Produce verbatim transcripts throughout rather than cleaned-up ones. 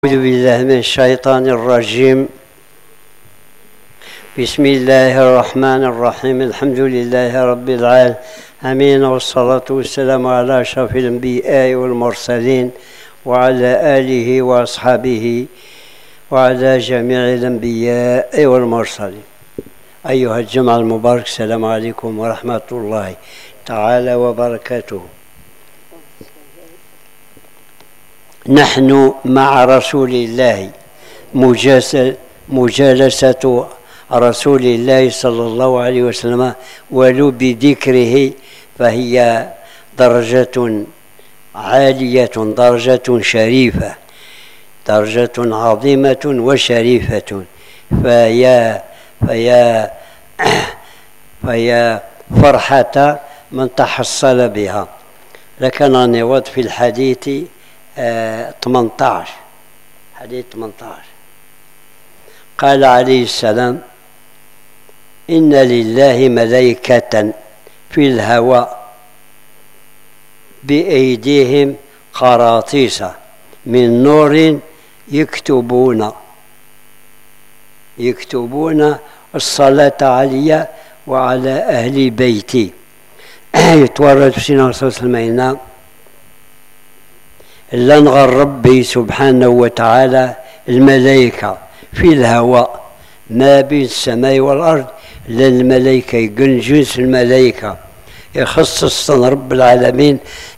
أعوذ بالله من الشيطان الرجيم. بسم الله الرحمن الرحيم. الحمد لله رب العالمين، والصلاة والسلام على أشرف الأنبياء والمرسلين وعلى آله وأصحابه وعلى جميع الأنبياء والمرسلين. أيها الجمع المبارك، السلام عليكم ورحمة الله تعالى وبركاته. نحن مع رسول الله، مجالسة رسول الله صلى الله عليه وسلم ولو بذكره فهي درجة عالية، درجة شريفة، درجة عظيمة وشريفة. فيا فيا فيا فرحة من تحصل بها. لكن نود في الحديث آه ثمانية عشر، حديث ثمانية عشر. قال عليه السلام: إن لله ملائكة في الهواء بأيديهم قراطيس من نور يكتبون يكتبون الصلاة علي وعلى أهل بيتي. يتورد في سنة صلى الله عليه وسلم لنغى ربي سبحانه وتعالى الملائكة في الهواء ما بين السماء والأرض، لأن الملائكة يقول جنس الملائكة يخصص رب العالمين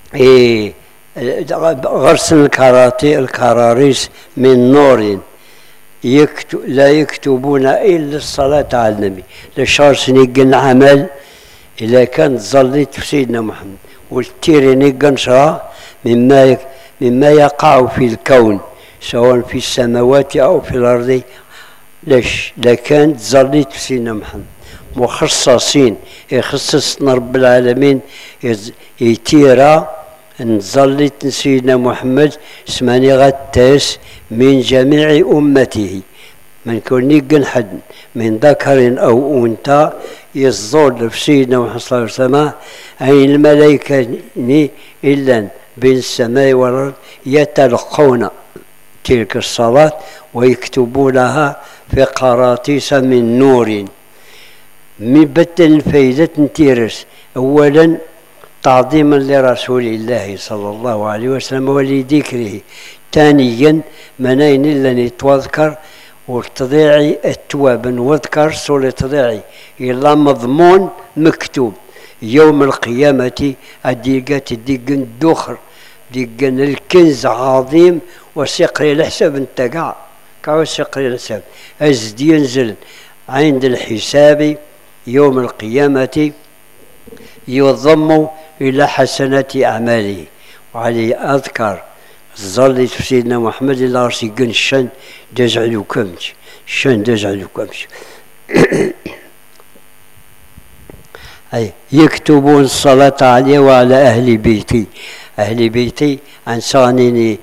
غرس الكراتي الكراريس من نور يكتب لا يكتبون إلا الصلاة على النبي. لشهر سنين عمل إذا كانت ظليت في سيدنا محمد والتيريني قنشرة مما يك مما يقع في الكون سواء في السماوات أو في الأرض. ليش؟ لكانت ظليت في سيدنا محمد مخصصين يخصصنا رب العالمين يتيرا نظلت سيدنا محمد اسماني غتاس من جميع أمته، من كل حد من ذكر أو أنثى يصدر في سيدنا محمد صلى الله عليه وسلم. أي الملائكة إلا بين السماء والأرض يتلقون تلك الصلاة ويكتبونها في قراطيس من نور. من بدل فايدة نتيرس أولا تعظيما لرسول الله صلى الله عليه وسلم ولذكره، ثانيا منين اللي نتوذكر وتضيعي التواب وذكر سورة تضيعي إلا مضمون مكتوب يوم القيامة. أديقات الدقن الدخر دقن الكنز عظيم وسقري الحساب انتقع كاو سقري الحساب أزد ينزل عند الحساب يوم القيامة يضم إلى حسنات أعماله. وعليه أذكر ظلت في سيدنا محمد الله رسيقن الشن دجعلو كمش الشن دجعلو كمش أي يكتبون الصلاة عليه وعلى أهل بيتي. أهل بيتي أنسانني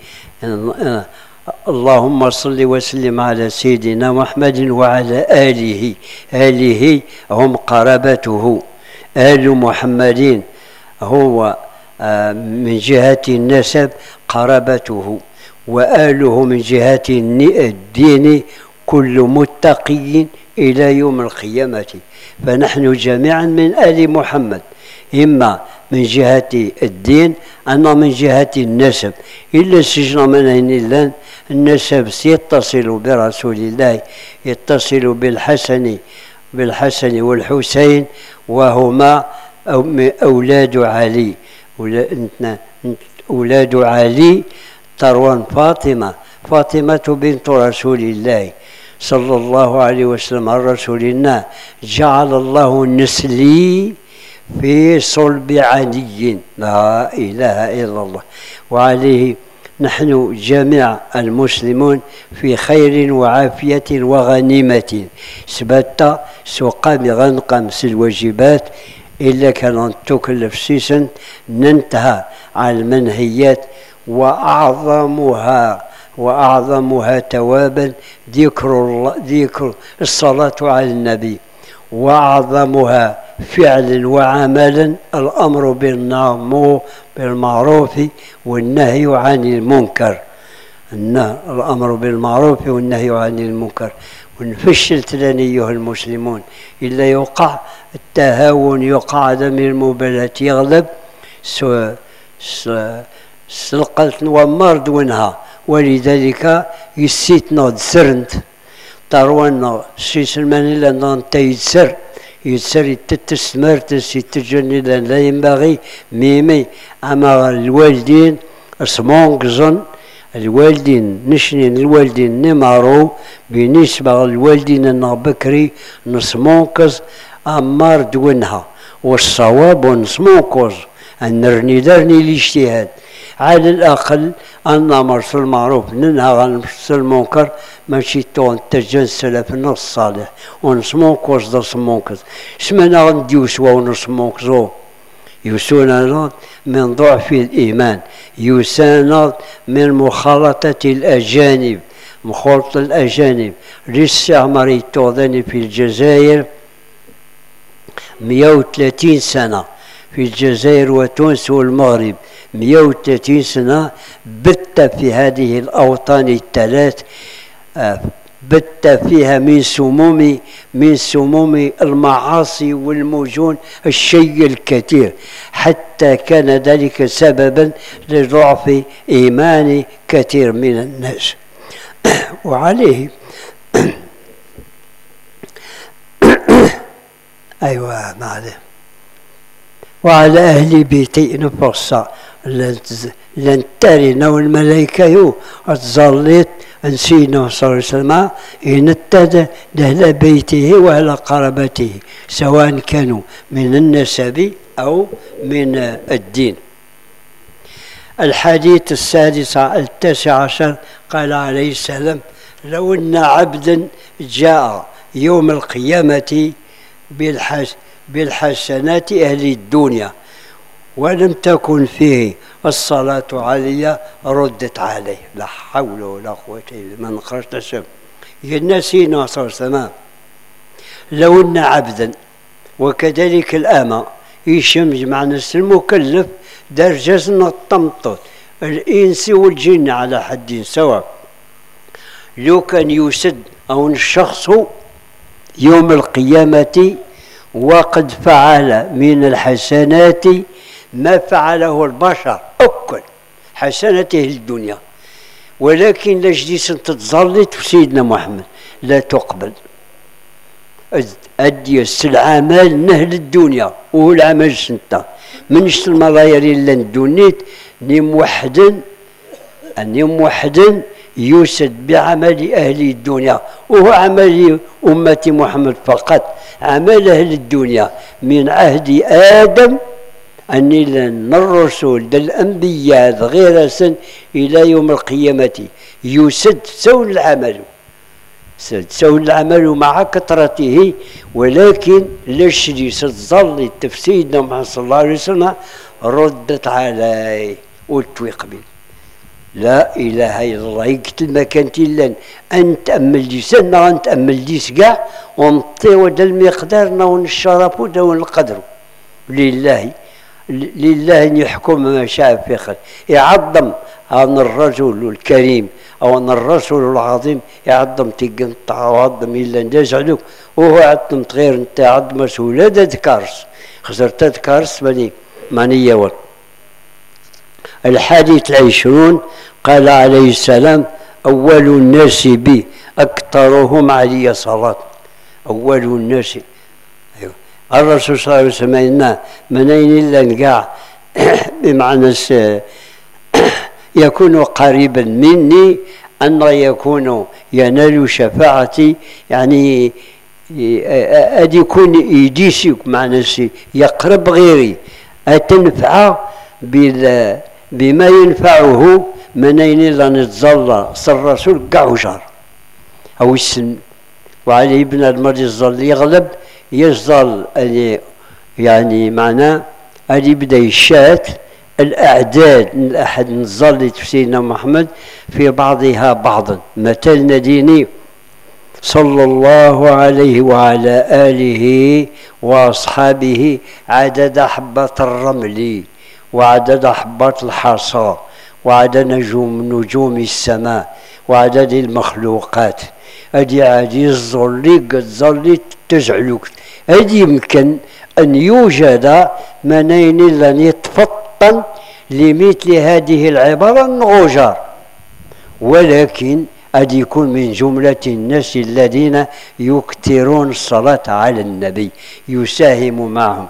اللهم صل وسلم على سيدنا محمد وعلى آله. آله هم قرابته، آل محمد هو من جهة النسب قرابته، وآله من جهة الدين كل متقي إلى يوم القيامة. فنحن جميعا من آل محمد، إما من جهة الدين أما من جهة النسب. إلا سجن من إلا النسب يتصل برسول الله، يتصل بالحسن بالحسن والحسين وهما أولاد علي، أولاد علي تروان فاطمة، فاطمة بنت رسول الله صلى الله عليه وسلم. الرسول الله جعل الله نسلي في صلب علي، لا إله إلا الله. وعليه نحن جميع المسلمون في خير وعافية وغنيمة. سبت سقام غنقم الواجبات إلا كان تكلف سيسن ننتهى على المنهيات، وأعظمها وأعظمها توابا ذكر الله، ذكر الصلاة على النبي، وأعظمها فعلا وعملا الأمر بالمعروف والنهي عن المنكر. الأمر بالمعروف والنهي عن المنكر، ونفشل تلان أيها المسلمون إلا يوقع التهاون، يوقع عدم المبالاة يغلب، سلقلت نومر دونها. ولذلك يسيت نوض سرنت تروان سي سلمان إلا نانتا يتسر يتسر يتتسمر تسي تجني لا ينبغي ميمي. أما الوالدين اسمونكزن الوالدين نشنين الوالدين نمارو بالنسبة للوالدين أنا بكري نسمونكز أمار دونها، والصواب نسمونكوز أن نرني درني الاجتهاد على الأقل أن نأمر بالمعروف ننهى عن المنكر، ماشي تون تجن سلفنا الصالح ونسمونكوز دا سمونكز. سمعنا غندي يسوى ونسمونكزو يوسونا من ضعف الإيمان، يوسانا من مخالطة الأجانب، مخالطة الأجانب. للاستعمار التوضاني في الجزائر مئة وثلاثين سنة، في الجزائر وتونس والمغرب مئة وثلاثين سنة بت في هذه الأوطان الثلاث، بت فيها من سموم من سموم المعاصي والمجون الشيء الكثير، حتى كان ذلك سببا لضعف إيمان كثير من الناس. وعليه أيوة معلم وعلى أهل بيتي نفصى لن ترنا والملائكة أتظلت نسينا صلى الله عليه وسلم إن اتدى لأهل بيته وأهل قرابته سواء كانوا من النسب أو من الدين. الحديث السادس التاسع عشر قال عليه السلام: لو أن عبدا جاء يوم القيامة بالحس بالحسنات أهل الدنيا ولم تكن فيه الصلاة علي ردت عليه. لا حول ولا قوة إلا بالله. من خرجت الشم ينسينا صلى الله عليه وسلم لو أن عبدا، وكذلك الأمة يشمج مع نفس المكلف درجة الطمطط الإنس والجن على حد سواء، لو كان يسد أو الشخص يوم القيامة وقد فعل من الحسنات ما فعله البشر أكل حسنته الدنيا، ولكن لجلس تتزلط في سيدنا محمد لا تقبل. أدي العمل نهل الدنيا وهو العمل سنتا منش الملايير إلا ندونيت نيم وحدا نيم وحدا يسد بعمل أهل الدنيا، وهو عمل أمة محمد فقط، عمل أهل الدنيا من عهد آدم أني لن الرسول الأنبياء غير سن إلى يوم القيامة يسد سوء العمل سوء العمل مع كثرته، ولكن لشري ستظل تفسيرنا مع صلى الله عليه وسلم ردت عليه قلت ويقبل لا إله إلا الله. يقتل ما كانت إلا أن تأمل دي سنة أن تأمل دي سقع ونطي ودا المقدار نون الشرف ودون القدر لله لله أن يحكم ما شاء في خلق. يعظم عن الرجل الكريم أو أن الرسول العظيم يعظم تقنطع وعظم إلا نداز عليك وهو عظم غير أنت عظم مسؤولة ذكرس خسرت ذكرس ماني ماني يوم. الحادث العشرون قال عليه السلام: أول الناس بي أكثرهم علي صلاة. أول الناس أيوه. الرسول صلى الله عليه وسلم إن منين إلا نقع بمعنى يكون قريبا مني أن يكون ينال شفاعتي، يعني أدي يكون يديسك معنى يقرب غيري أتنفع بال بما ينفعه منين إلا نتظل صلى الرسول كاع جار أو السن. وعليه ابن المرء يظل يغلب يظل يعني معناه أن يبدا يشات الأعداد من أحد نظل في سيدنا محمد في بعضها بعضا. مثلنا ديني صلى الله عليه وعلى آله وأصحابه عدد حبات الرمل وعدد حبات الحصى وعدد نجوم نجوم السماء وعدد المخلوقات. هذه عادي الظلي قد ظلي تجعلك. هذه يمكن أن يوجد منين لن يتفطن لمثل هذه العبارة النغوجار، ولكن قد يكون من جملة الناس الذين يكثرون الصلاة على النبي يساهم معهم.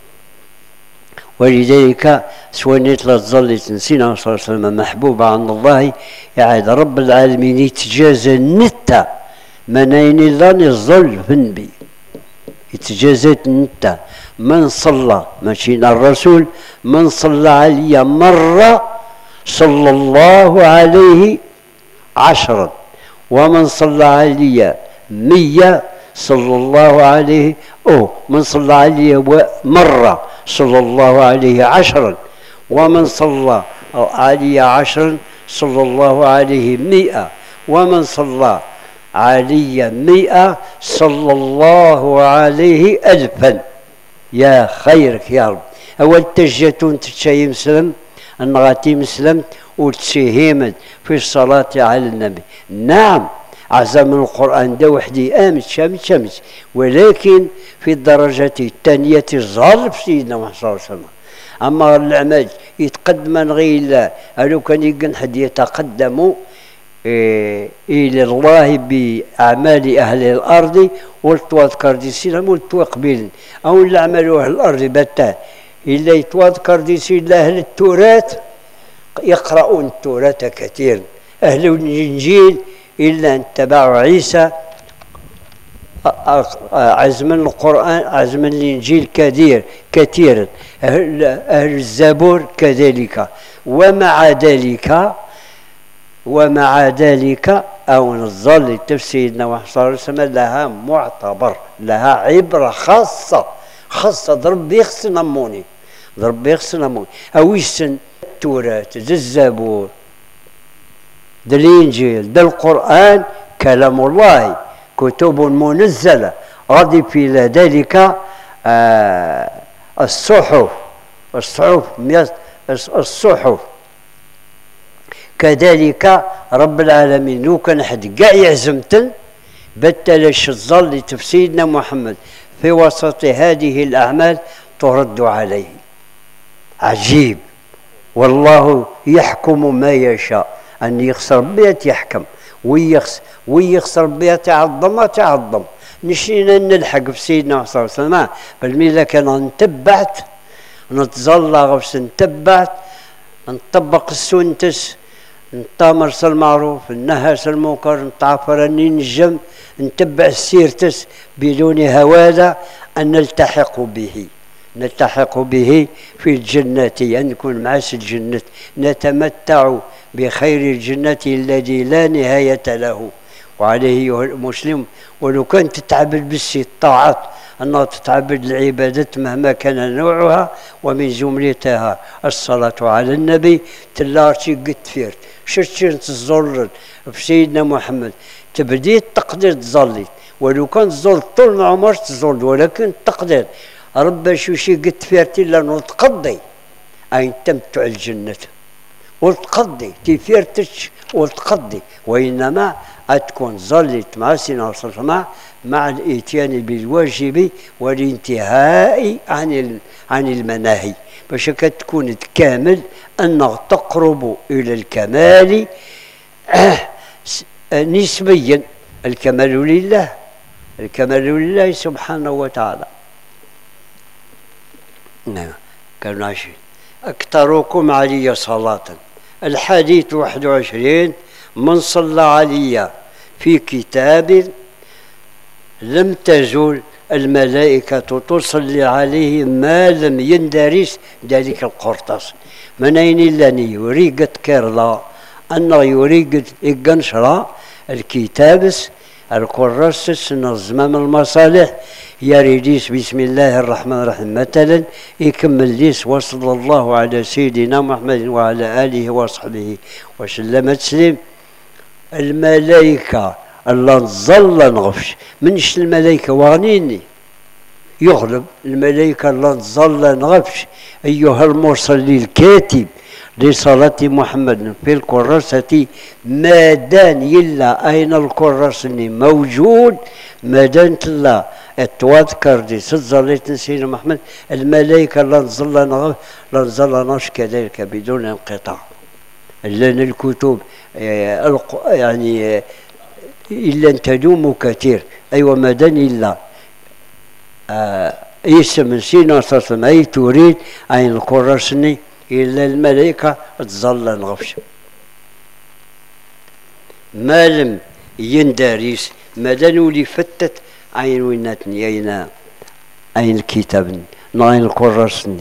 ولذلك سوانيت لا تظل تنسينا صلى الله عليه وسلم محبوبة عند الله، يعاد رب العالمين يتجازى النتا منين الله نظل في النبي يتجازى النتا. من صلى ماشينا الرسول، من صلى علي مرة صلى الله عليه عشرا، ومن صلى علي مية صلى الله عليه أو من صلى علي مرة صلى الله عليه عشرا، ومن صلى علي عشرا صلى الله عليه مئة، ومن صلى علي مئة صلى الله عليه ألفا. يا خيرك يا رب. أول تجتون تشاي مسلم أن غاتي مسلم وتسيهمت في الصلاة على النبي. نعم أعظم من القرآن ده وحدي آمت شمس شمس، ولكن في الدرجة الثانية ظل في سيدنا محمد صلى الله عليه وسلم. أما الأعمال يتقدم غير الله، ألو كان يقن حد يتقدم إيه إلى الله بأعمال أهل الأرض والتواذكر دي السلام والتوقبيل أو الأعمال أهل الأرض بتا إلا يتواذكر دي سلام أهل التراث يقرؤون التوراة كثيرا. أهل الإنجيل إلا أن تبعوا عيسى عزم القرآن عزم الإنجيل كثير كثيرا. أهل, أهل الزبور كذلك. ومع ذلك ومع ذلك أو نظل تفسيرنا محمد صلى الله عليه وسلم لها معتبر، لها عبرة خاصة خاصة. ضرب يخص نموني ضرب يخص نموني أو يسن التوراة ذا الزبور ذا الإنجيل ذا القرآن كلام الله كتب منزلة. أضف إلى ذلك آه الصحف الصحف الصحف كذلك رب العالمين لو كان حد كاع يعزمتن بتلاش الظل لتفسيرنا محمد في وسط هذه الأعمال ترد عليه. عجيب. والله يحكم ما يشاء. أن يخسر بها يحكم ويخسر ويخسر بها تعظم تعظم. نشينا نلحق بسيدنا محمد صلى الله عليه وسلم بالميلا كان نتبعت نتظل غفس نتبعت نطبق السنتس نتامر المعروف ننهس المنكر نتعفر ننجم نتبع سيرتس بدون هواده أن نلتحق به نلتحق به في الجنة، أن نكون معاش الجنة نتمتع بخير الجنة الذي لا نهاية له. وعليه مسلم ولو كانت تتعبد بالطاعات أنها تتعبد العبادات مهما كان نوعها، ومن جملتها الصلاة على النبي. تلارتي قد فيرت شرتين تزور في سيدنا محمد تبديت تقدر تظلي، ولو كان تزور طول ما عمرك تزور، ولكن تقدر ربا شو شي قد فيرتي لأنه تقضي أي تمتع الجنة وتقضي تفيرتش وتقضي، وإنما أتكون ظلت مع سيدنا رسول الله مع الإتيان بالواجب والانتهاء عن عن المناهي باش كتكون كامل أنك تقرب إلى الكمال نسبيا. الكمال لله الكمال لله سبحانه وتعالى. نعم كانوا عايشين. أكثركم علي صلاة. الحديث واحد وعشرين من صلى علي في كتاب لم تزول الملائكة تصلي عليه ما لم يندرس ذلك القرطاس. من أين لاني يريد كيرلا أنه يريد إقنشرا الكتابس الكراسس نظم المصالح يريديس بسم الله الرحمن الرحيم مثلا يكمل ليس وصلى الله على سيدنا محمد وعلى آله وصحبه وسلم تسليم. الملائكة الله نظل نغفش منش الملائكة واغنيني يغلب الملائكة الله نظل نغفش أيها المرسل الكاتب لصلاة محمد في الكراسة ما دان يلا أين الكراسة موجود ما دانت لا التواذكر دي ستظليت سيدنا محمد الملائكة لا نزلنا لا نزلناش كذلك بدون انقطاع لأن الكتب يعني إلا أن تدوم كثير أيوة ما دان إلا آه اسم سيدنا صلى الله عليه وسلم أي تريد أن الكراسة إلا الملائكة تظل نغفش ما لم يندرس ما دانولي فتت عين ويناتني أين أين الكتاب ناين الكراسني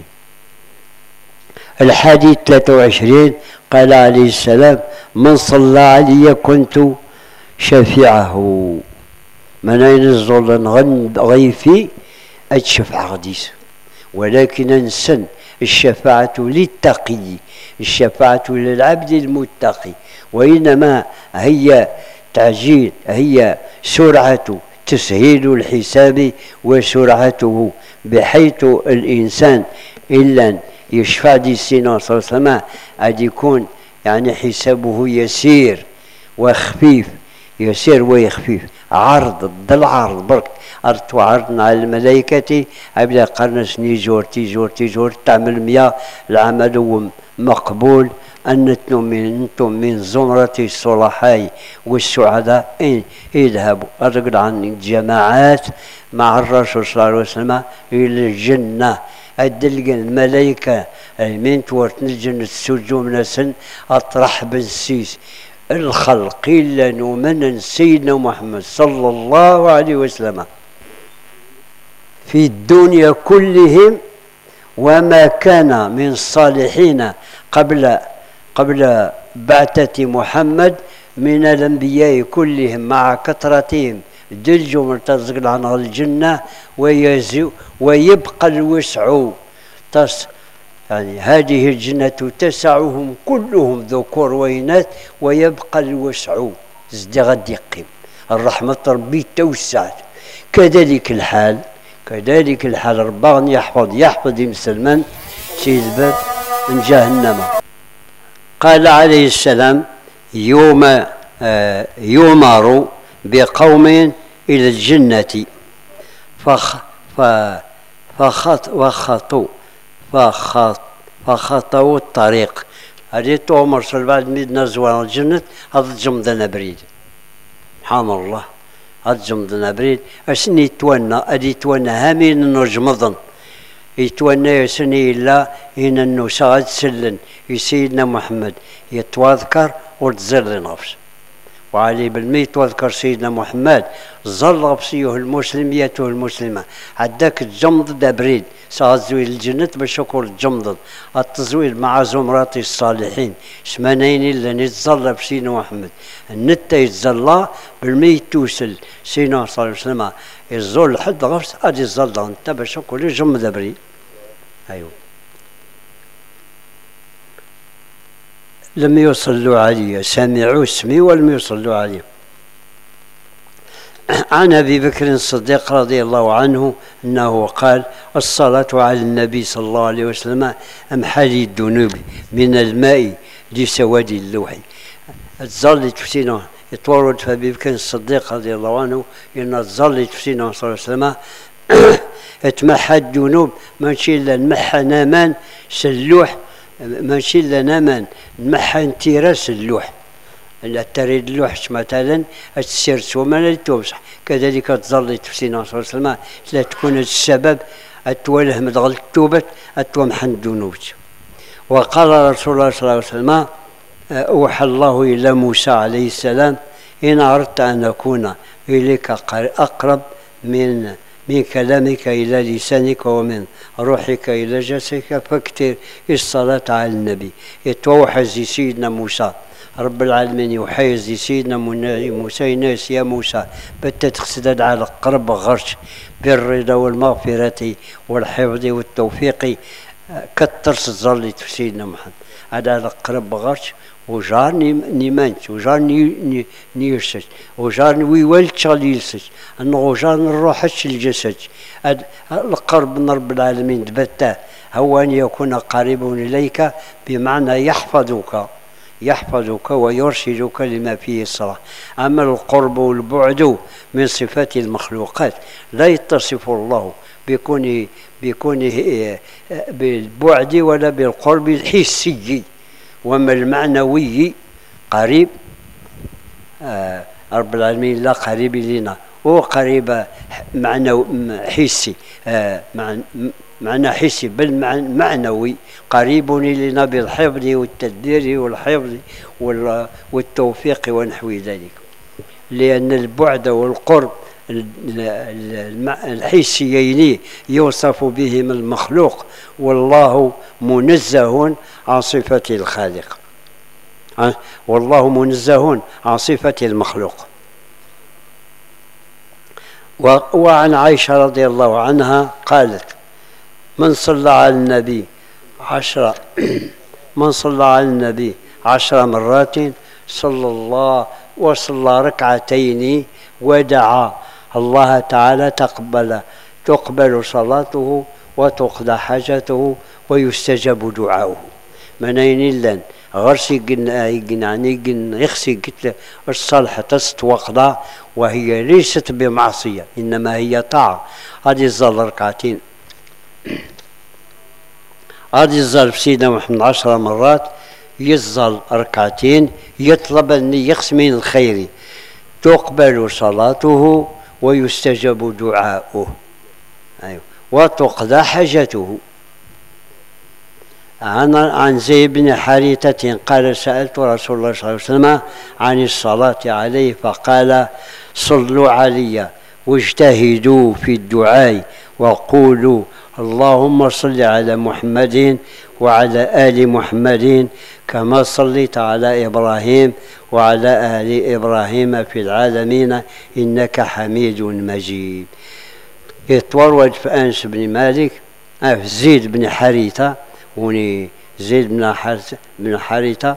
الحديث ثلاثة وعشرين قال عليه السلام من صلى علي كنت شفيعه من أين الظل غيفي أتشفع غديس ولكن أنسن الشفاعة للتقي الشفاعة للعبد المتقي وإنما هي تعجيل هي سرعة تسهيل الحساب وسرعته بحيث الإنسان إلا يشفع دي السنة صلى الله عليه وسلم قد يكون يعني حسابه يسير وخفيف يسير ويخفيف عرض ضل عرض برك أردت وعرضنا على الملائكة أبدا قرن سني جورتي جورتي جورتي تعمل مياه العمل مقبول أنتم من أنتم من زمرة الصلحاء والسعداء إن اذهبوا أرقد عن الجماعات مع الرسول صلى الله عليه وسلم إلى الجنة أدلق الملائكة من تورتن الجنة السجو من سن أطرح بنسيس الخلق إلا نؤمن سيدنا محمد صلى الله عليه وسلم في الدنيا كلهم وما كان من الصالحين قبل قبل بعثة محمد من الأنبياء كلهم مع كثرتهم دلجوا مرتزق عن الجنة ويزو ويبقى الوسع تص يعني هذه الجنة تسعهم كلهم ذكور وإناث ويبقى الوسع زد غد يقيم الرحمة ربي توسعت كذلك الحال كذلك الحال ربان يحفظ يحفظ مسلمان سيد باب من جهنم قال عليه السلام يوم آه يؤمر بقوم إلى الجنة فخ فخط وخطوا فخط فخطوا الطريق هذه تؤمر صلى بعد ميدنا زوال الجنة هذا جمدنا بريد سبحان الله هذا جمدنا بريد أسني يتوانا أدي يتوانا هامين نجمضن يتوانا يسني إلا إن النساء سلن سيدنا محمد يتواذكر وتزل نفسه وعلي بالميت واذكر سيدنا محمد ظل غبسيه المسلم يته المسلمة عداك الجمض دبريد سأزوي الجنة بشكل الجمض التزويل مع زمرات الصالحين شمانين اللي نتظل بسيدنا محمد النتا يتظل بالميت توسل سيدنا صلى الله عليه وسلم الظل حد غبس أدي الظل انت بشكل الجمض دبريد أيوه لم يصلوا عليه سمعوا اسمي ولم يصلوا عليه عن أبي بكر الصديق رضي الله عنه أنه قال الصلاة على النبي صلى الله عليه وسلم أمحالي الذنوب من الماء لسواد اللوح تظل تفسينا يتورد في أبي بكر الصديق رضي الله عنه إن تظل تفسينا صلى الله عليه وسلم اتمحى الذنوب ماشي إلا نمحى نامان سلوح ماشي إلا نامان نمحى انتراس اللوح لا تريد اللوح مثلا تسير سوما تومسح كذلك تظل تفسينا صلى الله عليه وسلم لا تكون السبب أتوله مدغل التوبة أتومحى الذنوب وقال رسول الله صلى الله عليه وسلم أوحى الله إلى موسى عليه السلام إن أردت أن أكون إليك أقرب من من كلامك إلى لسانك ومن روحك إلى جسدك فاكثر الصلاة على النبي يتوحى سيدنا موسى رب العالمين يحيز سيدنا موسى ناس يا موسى بتتخسدد على قرب غرش بالرضا والمغفرة والحفظ والتوفيق كتر ظلت في سيدنا محمد على قرب غرش وجار نيمانت وجار ني نيرسج وجار ويولد شغليلسج أنه وجار نروحش الجسد القرب من رب العالمين دبته هو أن يكون قريب إليك بمعنى يحفظك يحفظك ويرشدك لما فيه الصلاح. أما القرب والبعد من صفات المخلوقات لا يتصف الله بكونه بكونه بالبعد ولا بالقرب الحسي، وما المعنوي قريب آه رب العالمين لا قريب لنا، هو قريب معنى حسي آه معنى حسي بل معنوي قريب لنا بالحفظ والتدبير والحفظ والتوفيق ونحو ذلك، لأن البعد والقرب الحسيين يوصف بهم المخلوق، والله منزه عن صفة الخالق، والله منزه عن صفة المخلوق. وعن عائشة رضي الله عنها قالت: من صلى على النبي عشر من صلى على النبي عشر مرات صلى الله وصلى ركعتين ودعا الله تعالى تقبل تقبل صلاته وتقضى حاجته ويستجاب دعاؤه. منين لن غرسي قلنا يعني قلنا يخسي قلت الصالحة تست وقضى، وهي ليست بمعصية إنما هي طاعة. هذه الظل ركعتين هذه الظل في سيدنا محمد عشر مرات يظل ركعتين يطلب أن يقسم من الخير تقبل صلاته ويستجاب دعاؤه أيوه وتقضى حاجته. عن عن زيد بن حارثة قال: سألت رسول الله صلى الله عليه وسلم عن الصلاة عليه فقال: صلوا علي واجتهدوا في الدعاء وقولوا اللهم صل على محمد وعلى آل محمد كما صليت على إبراهيم وعلى آل إبراهيم في العالمين إنك حميد مجيد. يتورد في أنس بن مالك في زيد بن حارثة وني زيد بن حارثة بن حارثة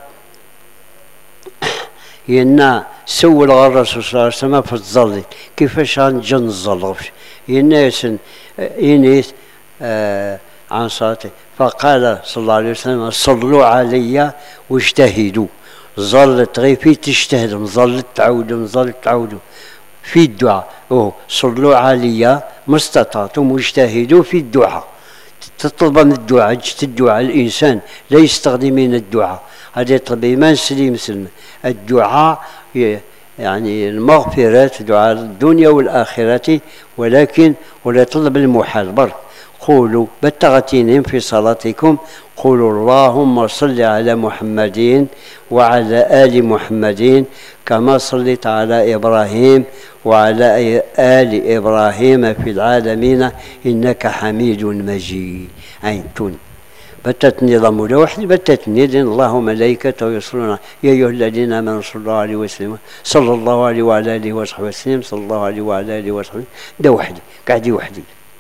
ينا سول الرسول صلى الله عليه وسلم في الظل كيفاش غنجي نظل يناس ينيس آه عن صلاته فقال صلى الله عليه وسلم: صلوا علي واجتهدوا. ظلت غير في تجتهد مظلت تعود مظلت تعود في الدعاء. أوه صلوا علي ما استطعتم واجتهدوا في الدعاء. تطلب من الدعاء جت الدعاء الإنسان لا يستخدم من الدعاء هذا يطلب إيمان سليم سلم. الدعاء يعني المغفرات دعاء الدنيا والآخرة، ولكن ولا يطلب المحال برك. قولوا بالتغتين في صلاتكم قولوا اللهم صل على محمد وعلى آل محمد كما صليت على إبراهيم وعلى آل إبراهيم في العالمين إنك حميد مجيد. أنتم بتت نظام لوحد بتت ندن الله وملائكته يصلون يا أيها الذين آمنوا صلى الله عليه وسلم صلى الله عليه وعلى آله وصحبه وسلم صلى الله عليه وعلى آله وصحبه ده وحدي قاعدي وحدي.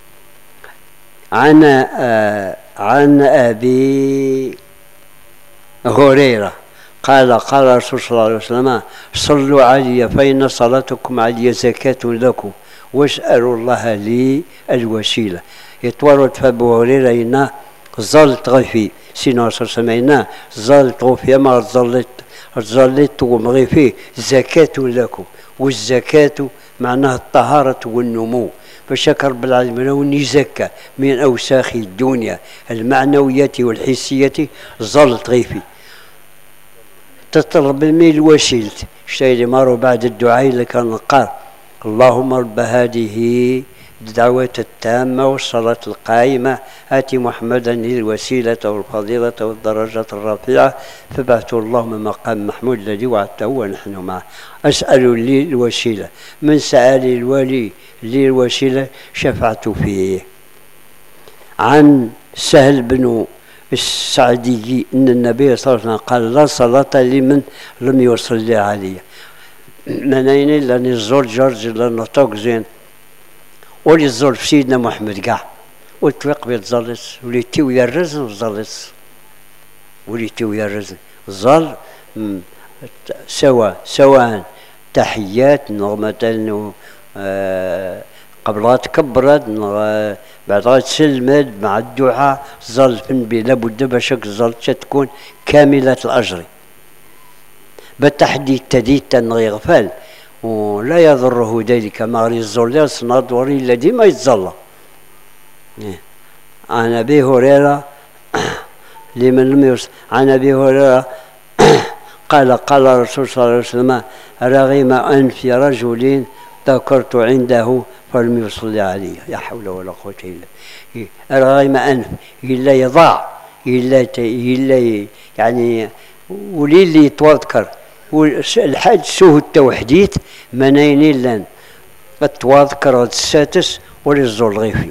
عن آه عن أبي هريرة قال قال رسول صلى الله عليه وسلم: صلوا علي فإن صلاتكم علي زكاة لكم واسألوا الله لي الوسيلة. يتورط في أبو هريرة إنه ظلت غفي سينا صلى الله عليه وسلم ظلت غفي ما ظلت ظلت ومغفي زكاة لكم، والزكاة معناها الطهارة والنمو. فشكر رب العالمين وني زكى من أوساخ الدنيا المعنوية والحسية ظلت غيفي تطلب من الوسيلة. الشيء اللي مارو بعد الدعاء اللي كان قال: اللهم رب هذه الدعوة التامة والصلاة القائمة آت محمدا الوسيلة والفضيلة والدرجة الرفيعة فبعثه اللهم مقام محمود الذي وعدته ونحن معه. أسأل لي الوسيلة، من سأل الولي لي الوسيلة شفعت فيه. عن سهل بن السعدي أن النبي صلى الله عليه وسلم قال: لا صلاة لمن لم يصلي علي. منين لأن الزور جورج لأنه طوق زين ولي الزول في سيدنا محمد كاع وتوقف يتزلط وليتي ويرز وزلط وليتي ويرز الظل سواء سواء تحيات مثلا آه قبل تكبرت بعد تسلمت مع الدعاء ظل فنبي لابد باش ظل تكون كاملة الأجر. بالتحديد تديد تنغيغفال ولا يضره ذلك ما الزول صناد وري الذي ما يتظل. عن أبي هريرة لمن لم يوصل عن أبي هريرة قال قال الرسول صلى الله عليه وسلم رغم أنف رجل ذكرت عنده فلم يصلي علي. لا حول ولا قوة إلا بالله. رغم أنف إلا يضاع إلا إلا يعني ولي اللي يتذكر الحاج سوه التوحديت منين لان التواذكر الساتس وللزول غيفي.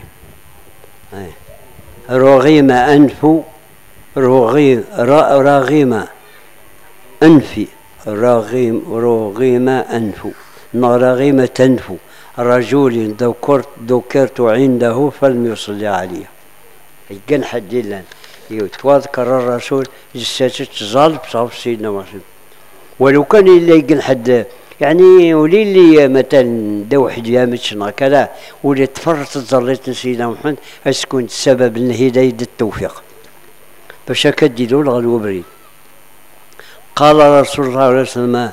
رغم أنف رغم رغم أنفي رغم رغم أنف رغم تنف رجل ذكرت ذكرت عنده فلم يصلي عليه. يقن حد لان يتواذكر الرسول جساتت ظالب صاف سيدنا محمد. ولو كان إلا يقن حد يعني ولي اللي مثلا دو حجامتنا كذا ولي تفرط تظليت سيدنا محمد اسكن السبب الهداية التوفيق باش كديروا الغلو بريد. قال رسول الله صلى الله عليه وسلم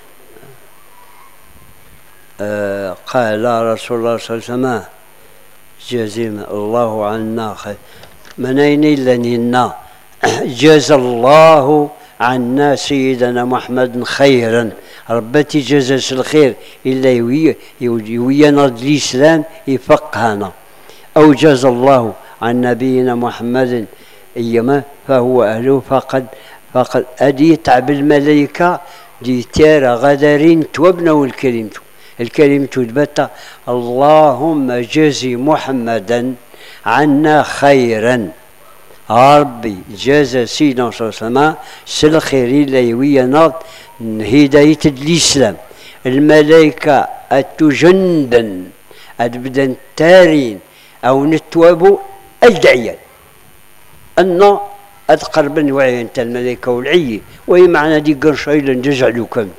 آه قال رسول الله صلى الله عليه وسلم جزم الله عنا خير منين إلا نينا جزى الله عنا سيدنا محمد خيرا ربتي جزاش الخير إلا يوي يوينا الإسلام يفقهنا. أو جزى الله عن نبينا محمد أيما فهو أهله فقد فقد أدي تعب الملائكة دي تيرا غدرين توبنا الكلمة الكلمة تبتا اللهم جزي محمدا عنا خيرا. ربي جاز سيدنا صلى الله عليه وسلم سل خير إلا يوينا هداية الإسلام. الملائكة أتجندن أتبدن تارين أو نتوابوا الدعيان أن أتقربن وعي أنت الملائكة والعي وهي معنى دي قرشايلا نجعلوا كمت.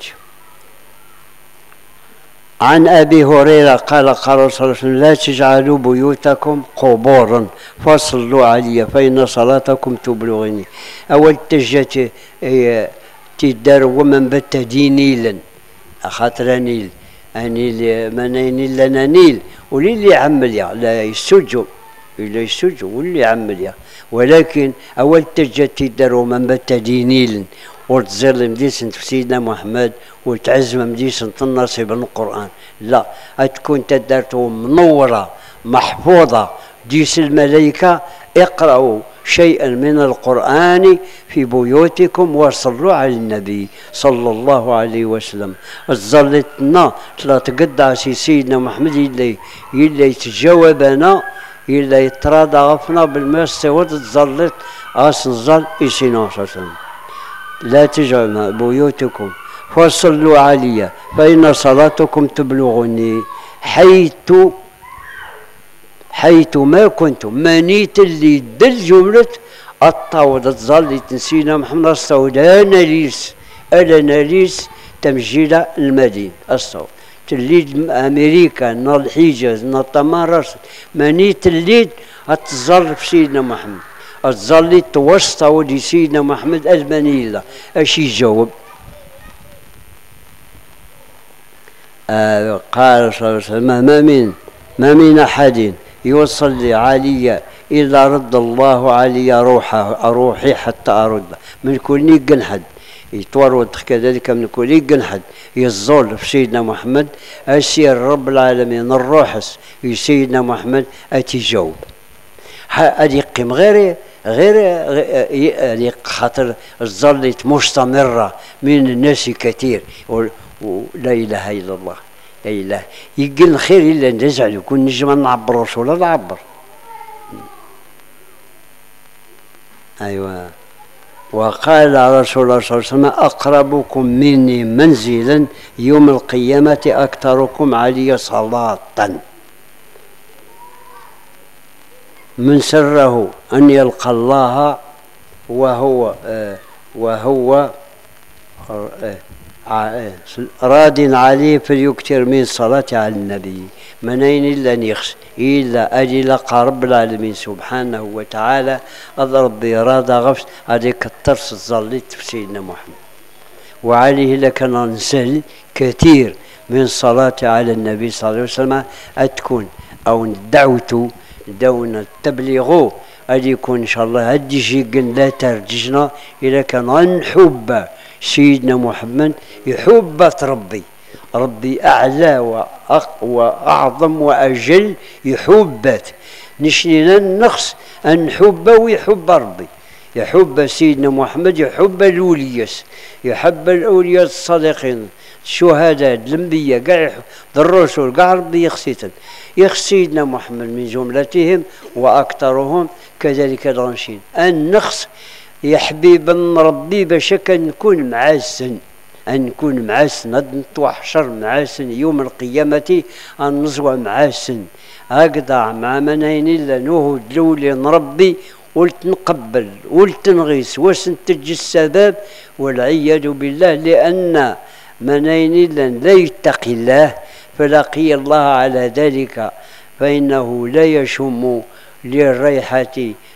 عن أبي هريرة قال قال صلى الله عليه وسلم لا تجعلوا بيوتكم قبورا فصلوا علي فإن صلاتكم تبلغني. أول تجت تدار ومن بت دينيلا خاطر نيل انيل منين لنا نيل ولي اللي عمل يا لا يسجوا لا يسجوا واللي عمل يا ولكن أول تجت تدار ومن بت دينيلا وتزل مديسن في سيدنا محمد وتعزم مديسن تنصب القرآن لا تكون تدارته منورة محفوظة ديس الملائكة اقرأوا شيئا من القرآن في بيوتكم وصلوا على النبي صلى الله عليه وسلم. ظلتنا لا تقدع سي سيدنا محمد اللي اللي يتجاوبنا اللي يتراضى غفنا بالمسة وتظلت أصل ظل إسينا صلى الله عليه وسلم. لا تجعلوا بيوتكم فصلوا علي فإن صلاتكم تبلغني حيث حيث ما كنتم منيت اللي دل جملة الطاود تظل تنسينا محمد الصود أنا ليس أنا ليس تمجيل المدينة الصود تليد أمريكا نال الحجاز نال تمارس منيت اللي تظل في سيدنا محمد تظل توسط ودي سيدنا محمد المنيلة أشي يجاوب. آه قال صلى الله عليه وسلم ما من ما من أحد يصلي علي إلا رد الله علي روحه روحي حتى أرد. من كل جنحد يتورد كذلك من كل جنحد يزول في سيدنا محمد أسير رب العالمين الروحس في سيدنا محمد أتجاوب. هذه قيم غير غير خاطر ظلت مستمرة من الناس كثير ولا إله إلا الله لا إله يقل الخير إلا نزعل يكون نجم نعبر ولا نعبر. أيوة. وقال رسول الله صلى الله عليه وسلم أقربكم مني منزلا يوم القيامة أكثركم علي صلاة. من سره أن يلقى الله وهو آه وهو راد عليه فليكثر من صلاة على النبي. منين إلا نيخس إلا أجل رب العالمين سبحانه وتعالى أضرب براد غفص هذيك الترس الظليت في سيدنا محمد. وعليه لكن نسأل كثير من صلاة على النبي صلى الله عليه وسلم أتكون أو دعوته دون تبليغه أدي يكون إن شاء الله هدي شي لا ترججنا إذا كان نحب سيدنا محمد يحب ربي ربي أعلى وأعظم وأجل يحبت نشنينا النقص أن نحب ويحب ربي يحب سيدنا محمد يحب الأولياء يحب الأولياء الصادقين الشهداء الأنبياء كاع الرسل كاع ربي يخسيتن يخسيدنا محمد من جملتهم وأكثرهم كذلك الغنشين النقص يا حبيب ربي باش نكون معاسن أن نكون معاسن نتوحشر معاسن يوم القيامة أن نزوى معاسن أقطع مع منين إلا نهد لولي نربي قلت نقبل قلت نغيس وسنتج السبب والعياذ بالله لأن منين إلا لا يتقي الله فلقي الله على ذلك فإنه لا يشم للريحة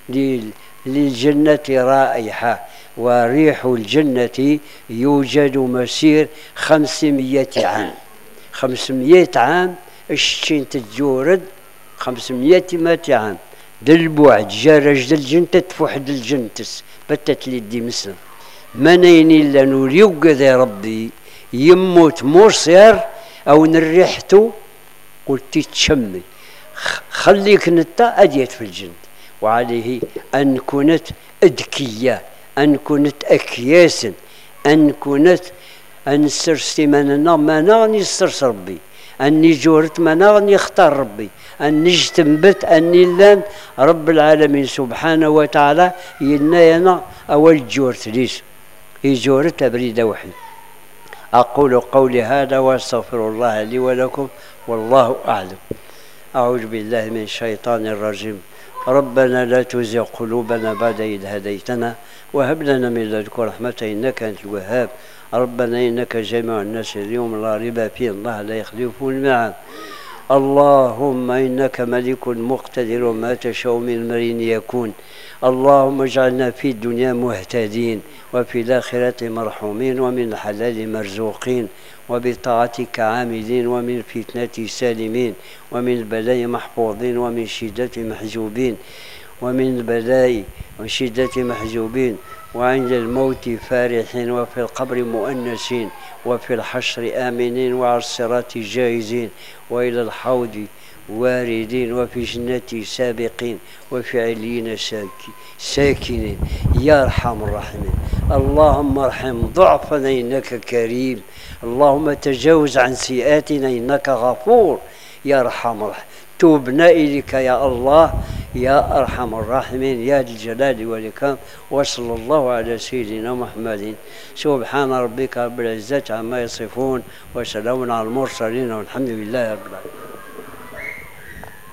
للجنة رائحة وريح الجنة يوجد مسير خمسمائة عام خمسمائة عام الشين تجورد خمسمائة مائة عام دل بعد جارج دل جنة تفوح دل جنتس بتت لي مسلم منين إلا نريق ذا ربي يموت مرسير أو نريحته قلت تشمي خليك نتا أديت في الجنة. وعليه أن كنت أذكية أن كنت أكياسا أن كنت أن سرستي مننا ما نغني سرس ربي أني جورت ما نغني اختار ربي أن نجتنبت أني لان رب العالمين سبحانه وتعالى يلنا أول جورت ليش هي جورت أبريد وحي. أقول قولي هذا وأستغفر الله لي ولكم والله أعلم. أعوذ بالله من الشيطان الرجيم. ربنا لا تزغ قلوبنا بعد إذ هديتنا وهب لنا من لدنك رحمة إنك أنت الوهاب. ربنا إنك جامع الناس اليوم لا ريب فيه الله لا يخلف الميعاد. اللهم إنك ملك مقتدر ما تشاء من مرين يكون. اللهم اجعلنا في الدنيا مهتدين وفي الآخرة مرحومين ومن الحلال مرزوقين وبطاعتك عاملين ومن فتنة سالمين ومن البلاء محفوظين ومن شدة محجوبين ومن البلاء وشدة محجوبين وعند الموت فارحين وفي القبر مؤنسين وفي الحشر آمنين وعلى الصراط جائزين وإلى الحوض واردين وفي جنة سابقين وفي عليين ساكنين يا أرحم الراحمين. اللهم ارحم ضعفنا إنك كريم. اللهم تجاوز عن سيئاتنا إنك غفور يا أرحم الراحمين. توبنا إليك يا الله يا أرحم الراحمين يا ذا الجلال والإكرام. وصلى الله على سيدنا محمد. سبحان ربك رب العزة عما يصفون وسلام على المرسلين والحمد لله رب العالمين.